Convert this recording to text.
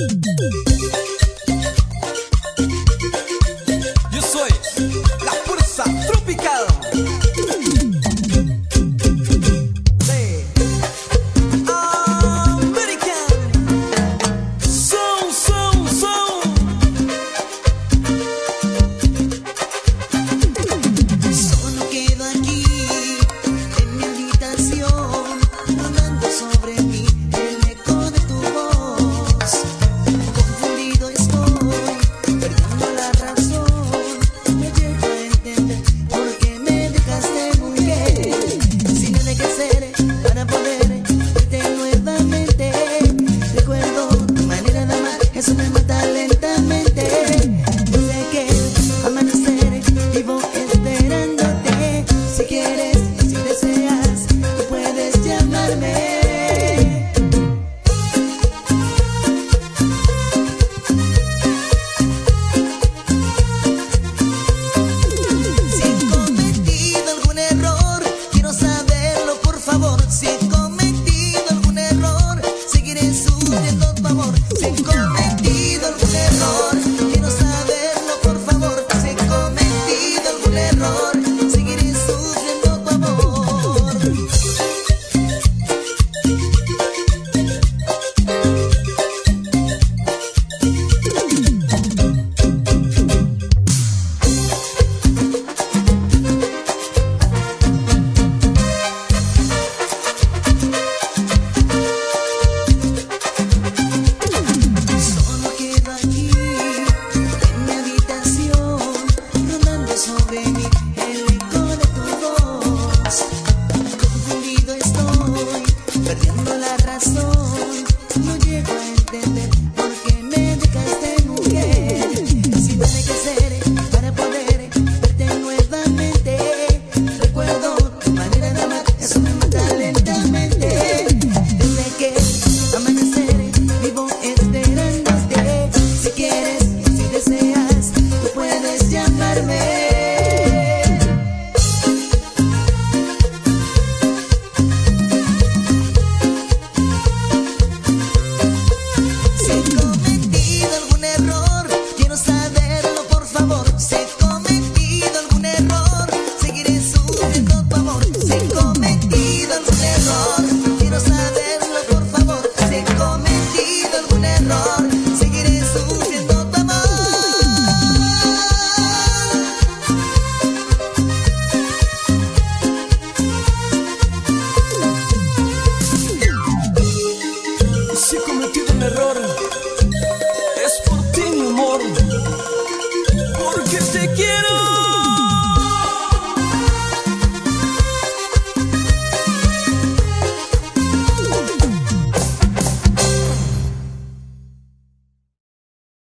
Yo soy la fuerza tropical de American Soul, Soul, Soul. Solo quedo aquí en mi habitación, rondando sobre mí el eco de tu voz. Confundido estoy, perdiendo la razón. No llego a entender por qué me dejaste, mujer. Sin nada que hacer para poder verte nuevamente. Recuerdo tu manera de amar, eso me mata lentamente. Desde que amanecer vivo esperándote. Si quieres, si deseas, tú puedes llamarme. Si he cometido algún error, quiero saberlo, por favor. Si he cometido algún error, seguiré sufriendo tu amor. Si he cometido algún error, quiero saberlo, por favor. Si he cometido algún error, seguiré sufriendo tu amor. Solo quedo aquí en mi habitación, rondando sobre mí el eco de tu voz. Confundido estoy, perdiendo la razón. No llego a entender por qué me dejaste, mujer. Sin nada que hacer para poder verte nuevamente. Recuerdo tu manera de amar, eso me mata lentamente. Desde que amanecer vivo esperándote. Si quieres, si deseas, tú puedes llamarme. Si he cometido algún error, quiero saberlo, por favor. Si he cometido algún error, seguiré sufriendo tu amor. Si he cometido algún error, quiero saberlo, por favor. Si he cometido algún error, seguiré sufriendo tu amor. Si he cometido un error,